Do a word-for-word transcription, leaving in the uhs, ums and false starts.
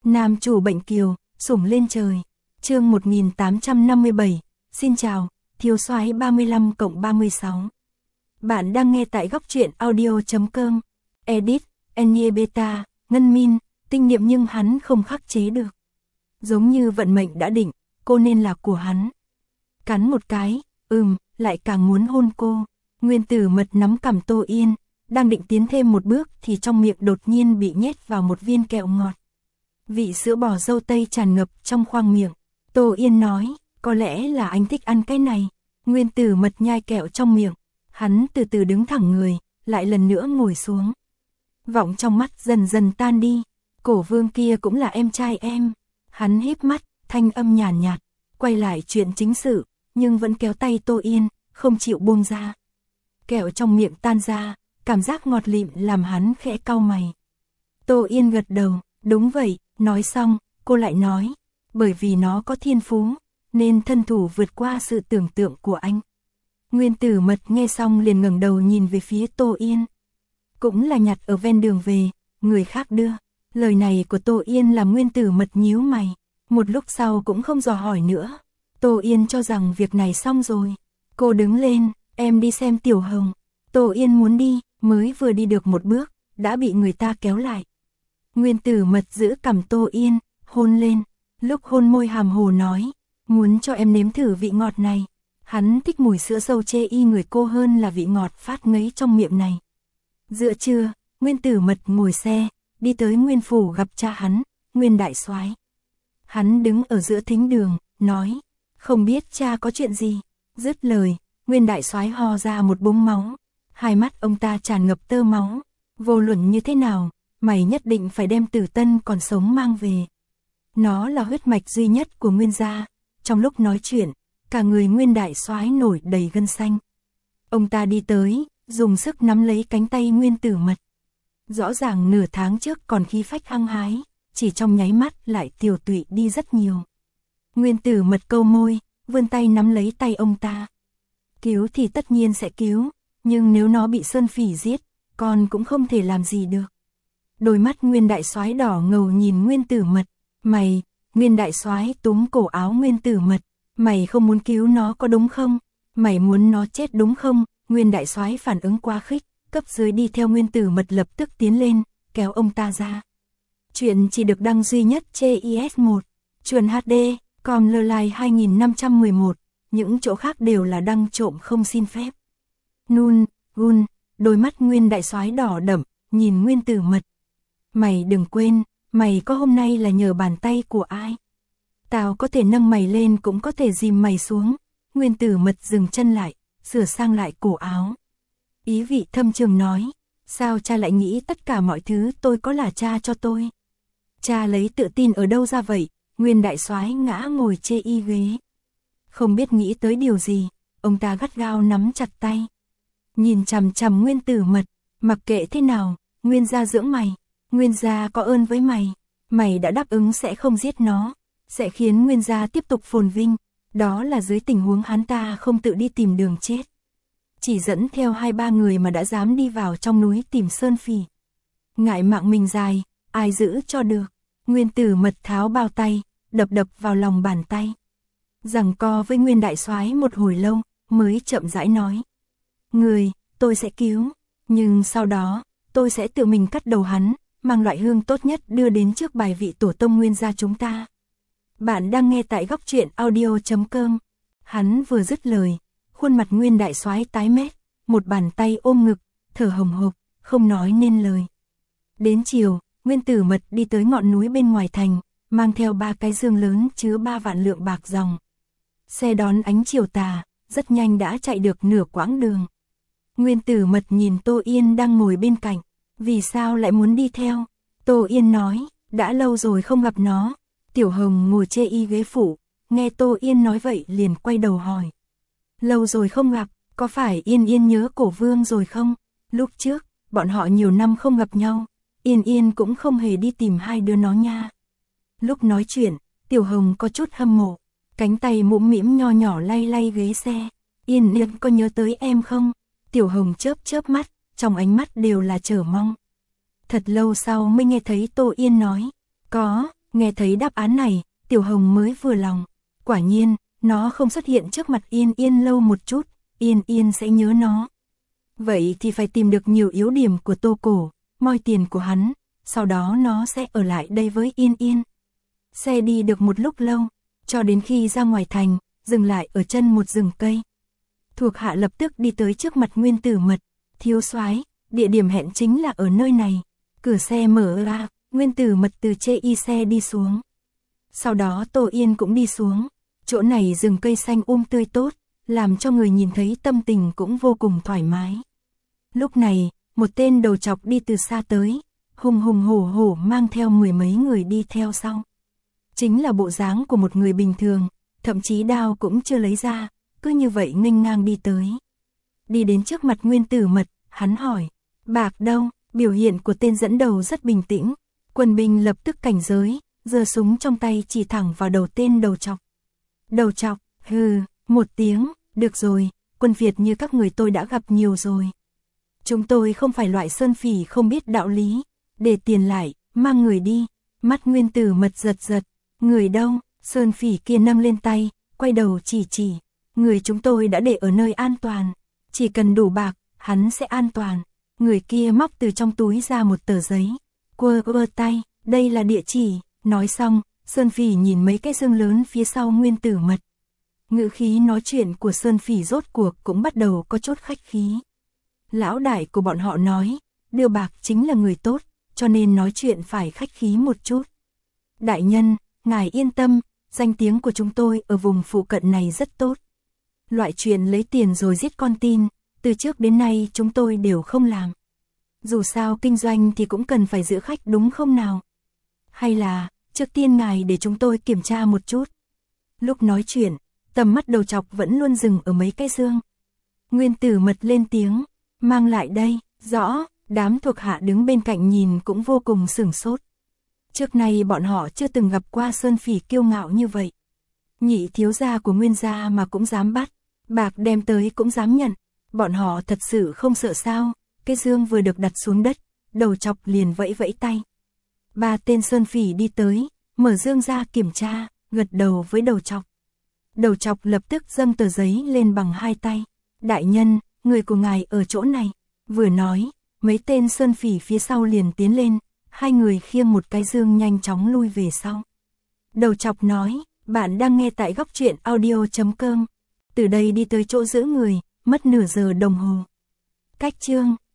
Nam chủ bệnh kiều, sủng lên trời. Chương một nghìn tám trăm năm mươi bảy. Xin chào, thiếu soái ba mươi lăm cộng ba mươi sáu. Bạn đang nghe tại góc truyện audio chấm com. Edit, Enie Beta, Ngân Min, tinh niệm nhưng hắn không khắc chế được. Giống như vận mệnh đã định, cô nên là của hắn. Cắn một cái, ừm, lại càng muốn hôn cô. Nguyên Tử Mật nắm cằm Tô Yên, đang định tiến thêm một bước thì trong miệng đột nhiên bị nhét vào một viên kẹo ngọt. Vị sữa bò dâu tây tràn ngập trong khoang miệng. Tô Yên nói, có lẽ là anh thích ăn cái này. Nguyên Tử Mật nhai kẹo trong miệng. Hắn từ từ đứng thẳng người, lại lần nữa ngồi xuống. Vọng trong mắt dần dần tan đi. Cổ Vương kia cũng là em trai em. Hắn híp mắt, thanh âm nhàn nhạt, nhạt, quay lại chuyện chính sự, nhưng vẫn kéo tay Tô Yên, không chịu buông ra. Kẹo trong miệng tan ra, cảm giác ngọt lịm làm hắn khẽ cau mày. Tô Yên gật đầu, đúng vậy, nói xong, cô lại nói, bởi vì nó có thiên phú, nên thân thủ vượt qua sự tưởng tượng của anh. Nguyên Tử Mật nghe xong liền ngẩng đầu nhìn về phía Tô Yên. Cũng là nhặt ở ven đường về, người khác đưa. Lời này của Tô Yên làm Nguyên Tử Mật nhíu mày, một lúc sau cũng không dò hỏi nữa. Tô Yên cho rằng việc này xong rồi. Cô đứng lên, em đi xem Tiểu Hồng. Tô Yên muốn đi, mới vừa đi được một bước, đã bị người ta kéo lại. Nguyên Tử Mật giữ cằm Tô Yên, hôn lên. Lúc hôn môi hàm hồ nói, muốn cho em nếm thử vị ngọt này. Hắn thích mùi sữa dâu chê y người cô hơn là vị ngọt phát ngấy trong miệng này. Giữa trưa, Nguyên Tử Mật ngồi xe, đi tới Nguyên phủ gặp cha hắn, Nguyên đại soái. Hắn đứng ở giữa thính đường, nói, không biết cha có chuyện gì. Dứt lời, Nguyên đại soái ho ra một búng máu. Hai mắt ông ta tràn ngập tơ máu. Vô luận như thế nào, mày nhất định phải đem Tử Tân còn sống mang về. Nó là huyết mạch duy nhất của Nguyên gia. Trong lúc nói chuyện, cả người Nguyên đại soái nổi đầy gân xanh. Ông ta đi tới, dùng sức nắm lấy cánh tay Nguyên Tử Mật. Rõ ràng nửa tháng trước còn khí phách hăng hái, chỉ trong nháy mắt lại tiều tụy đi rất nhiều. Nguyên Tử Mật câu môi, vươn tay nắm lấy tay ông ta. Cứu thì tất nhiên sẽ cứu, nhưng nếu nó bị Sơn Phỉ giết, con cũng không thể làm gì được. Đôi mắt Nguyên đại soái đỏ ngầu nhìn Nguyên Tử Mật. Mày, Nguyên đại soái túm cổ áo Nguyên Tử Mật. Mày không muốn cứu nó có đúng không? Mày muốn nó chết đúng không? Nguyên đại soái phản ứng quá khích, cấp dưới đi theo Nguyên Tử Mật lập tức tiến lên, kéo ông ta ra. Chuyện chỉ được đăng duy nhất trên i ét một, Chuồn hát đê, com lơ lai hai nghìn năm trăm mười một, những chỗ khác đều là đăng trộm không xin phép. Nun, gun, đôi mắt Nguyên đại soái đỏ đậm, nhìn Nguyên Tử Mật. Mày đừng quên, mày có hôm nay là nhờ bàn tay của ai? Tao có thể nâng mày lên cũng có thể dìm mày xuống. Nguyên Tử Mật dừng chân lại, sửa sang lại cổ áo. Ý vị thâm trường nói, sao cha lại nghĩ tất cả mọi thứ tôi có là cha cho tôi? Cha lấy tự tin ở đâu ra vậy? Nguyên đại soái ngã ngồi chê y ghế. Không biết nghĩ tới điều gì, ông ta gắt gao nắm chặt tay. Nhìn chằm chằm Nguyên Tử Mật, mặc kệ thế nào, Nguyên gia dưỡng mày, Nguyên gia có ơn với mày, mày đã đáp ứng sẽ không giết nó, sẽ khiến Nguyên gia tiếp tục phồn vinh, đó là dưới tình huống hắn ta không tự đi tìm đường chết. Chỉ dẫn theo hai ba người mà đã dám đi vào trong núi tìm Sơn Phỉ. Ngại mạng mình dài, ai giữ cho được. Nguyên Tử Mật tháo bao tay, đập đập vào lòng bàn tay. Giằng co với Nguyên đại soái một hồi lâu, mới chậm rãi nói. Người, tôi sẽ cứu, nhưng sau đó, tôi sẽ tự mình cắt đầu hắn, mang loại hương tốt nhất đưa đến trước bài vị tổ tông Nguyên gia chúng ta. Bạn đang nghe tại góc truyện audio chấm com. Hắn vừa dứt lời, khuôn mặt Nguyên đại soái tái mét, một bàn tay ôm ngực, thở hồng hộc, không nói nên lời. Đến chiều, Nguyên Tử Mật đi tới ngọn núi bên ngoài thành, mang theo ba cái dương lớn chứa ba vạn lượng bạc dòng. Xe đón ánh chiều tà, rất nhanh đã chạy được nửa quãng đường. Nguyên Tử Mật nhìn Tô Yên đang ngồi bên cạnh, vì sao lại muốn đi theo? Tô Yên nói, đã lâu rồi không gặp nó. Tiểu Hồng ngồi chê y ghế phụ, nghe Tô Yên nói vậy liền quay đầu hỏi. Lâu rồi không gặp, có phải Yên Yên nhớ Cổ Vương rồi không? Lúc trước, bọn họ nhiều năm không gặp nhau, Yên Yên cũng không hề đi tìm hai đứa nó nha. Lúc nói chuyện, Tiểu Hồng có chút hâm mộ, cánh tay mũm mĩm nho nhỏ lay lay ghế xe. Yên Yên có nhớ tới em không? Tiểu Hồng chớp chớp mắt, trong ánh mắt đều là chờ mong. Thật lâu sau mới nghe thấy Tô Yên nói, có. Nghe thấy đáp án này, Tiểu Hồng mới vừa lòng. Quả nhiên, nó không xuất hiện trước mặt Yên Yên lâu một chút, Yên Yên sẽ nhớ nó. Vậy thì phải tìm được nhiều yếu điểm của Tô Cổ, moi tiền của hắn, sau đó nó sẽ ở lại đây với Yên Yên. Xe đi được một lúc lâu, cho đến khi ra ngoài thành, dừng lại ở chân một rừng cây. Thuộc hạ lập tức đi tới trước mặt Nguyên Tử Mật, thiếu soái, địa điểm hẹn chính là ở nơi này. Cửa xe mở ra, Nguyên Tử Mật từ chê y xe đi xuống. Sau đó Tô Yên cũng đi xuống, chỗ này rừng cây xanh um tươi tốt, làm cho người nhìn thấy tâm tình cũng vô cùng thoải mái. Lúc này, một tên đầu trọc đi từ xa tới, hùng hùng hổ hổ mang theo mười mấy người đi theo sau. Chính là bộ dáng của một người bình thường, thậm chí đao cũng chưa lấy ra, cứ như vậy nghênh ngang đi tới. Đi đến trước mặt Nguyên Tử Mật, hắn hỏi, bạc đâu? Biểu hiện của tên dẫn đầu rất bình tĩnh, quân binh lập tức cảnh giới, giơ súng trong tay chỉ thẳng vào đầu tên đầu trọc. Đầu trọc, hừ, một tiếng, được rồi, quân Việt như các người tôi đã gặp nhiều rồi. Chúng tôi không phải loại sơn phỉ không biết đạo lý, để tiền lại, mang người đi. Mắt Nguyên Tử Mật giật giật, người đâu? Sơn phỉ kia nâng lên tay, quay đầu chỉ chỉ, người chúng tôi đã để ở nơi an toàn, chỉ cần đủ bạc, hắn sẽ an toàn. Người kia móc từ trong túi ra một tờ giấy, quơ quơ tay, đây là địa chỉ. Nói xong, Sơn Phỉ nhìn mấy cái xương lớn phía sau Nguyên Tử Mật. Ngữ khí nói chuyện của Sơn Phỉ rốt cuộc cũng bắt đầu có chút khách khí. Lão đại của bọn họ nói, đưa bạc chính là người tốt, cho nên nói chuyện phải khách khí một chút. Đại nhân, ngài yên tâm, danh tiếng của chúng tôi ở vùng phụ cận này rất tốt. Loại chuyện lấy tiền rồi giết con tin, từ trước đến nay chúng tôi đều không làm. Dù sao kinh doanh thì cũng cần phải giữ khách đúng không nào? Hay là, trước tiên ngài để chúng tôi kiểm tra một chút. Lúc nói chuyện, tầm mắt đầu trọc vẫn luôn dừng ở mấy cái xương. Nguyên Tử Mật lên tiếng, mang lại đây, rõ, đám thuộc hạ đứng bên cạnh nhìn cũng vô cùng sửng sốt. Trước nay bọn họ chưa từng gặp qua sơn phỉ kiêu ngạo như vậy. Nhị thiếu gia của Nguyên gia mà cũng dám bắt, bạc đem tới cũng dám nhận. Bọn họ thật sự không sợ sao? Cái dương vừa được đặt xuống đất, đầu trọc liền vẫy vẫy tay. Ba tên sơn phỉ đi tới, mở dương ra kiểm tra, gật đầu với đầu trọc. Đầu trọc lập tức dâng tờ giấy lên bằng hai tay. Đại nhân, người của ngài ở chỗ này. Vừa nói, mấy tên sơn phỉ phía sau liền tiến lên, hai người khiêng một cái dương nhanh chóng lui về sau. Đầu trọc nói, bạn đang nghe tại góc truyện audio chấm com. Từ đây đi tới chỗ giữ người, mất nửa giờ đồng hồ. Cách chương